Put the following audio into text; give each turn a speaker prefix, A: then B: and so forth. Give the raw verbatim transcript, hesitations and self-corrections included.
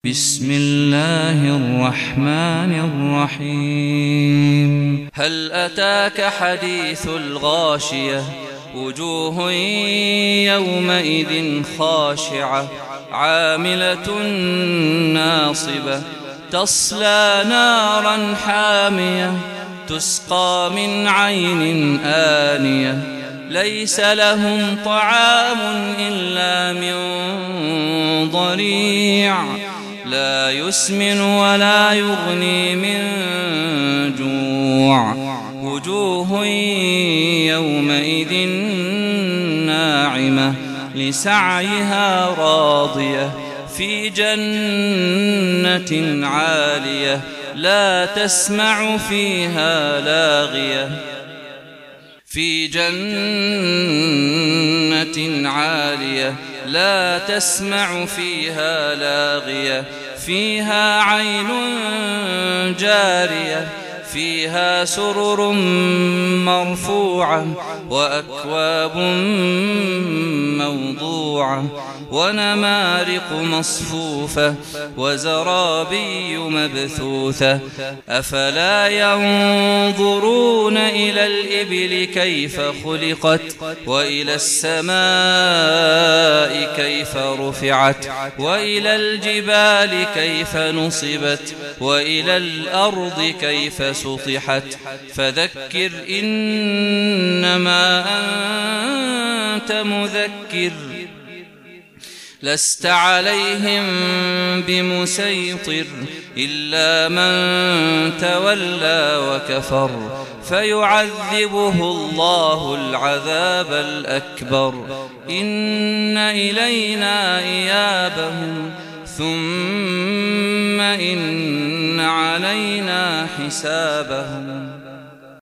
A: بسم الله الرحمن الرحيم. هل أتاك حديث الغاشية؟ وجوه يومئذ خاشعة عاملة ناصبة تصلى نارا حامية تسقى من عين آنية ليس لهم طعام إلا من ضريع لا يسمن ولا يغني من جوع. وجوه يومئذ ناعمة لسعيها راضية في جنة عالية لا تسمع فيها لاغية في جنة عالية لا تسمع فيها لاغية فيها عين جارية فيها سرر مرفوعة وأكواب موضوعة ونمارق مصفوفة وزرابي مبثوثة أفلا ينظرون إلى الإبل كيف خلقت وإلى السماء كيف رفعت وإلى الجبال كيف نصبت وإلى الأرض كيف سطحت فذكر إنما أنت مذكر لست عليهم بمسيطر إلا من تولى وكفر فيعذبه الله العذاب الأكبر إن إلينا إيابهم ثم إن علينا حسابهم.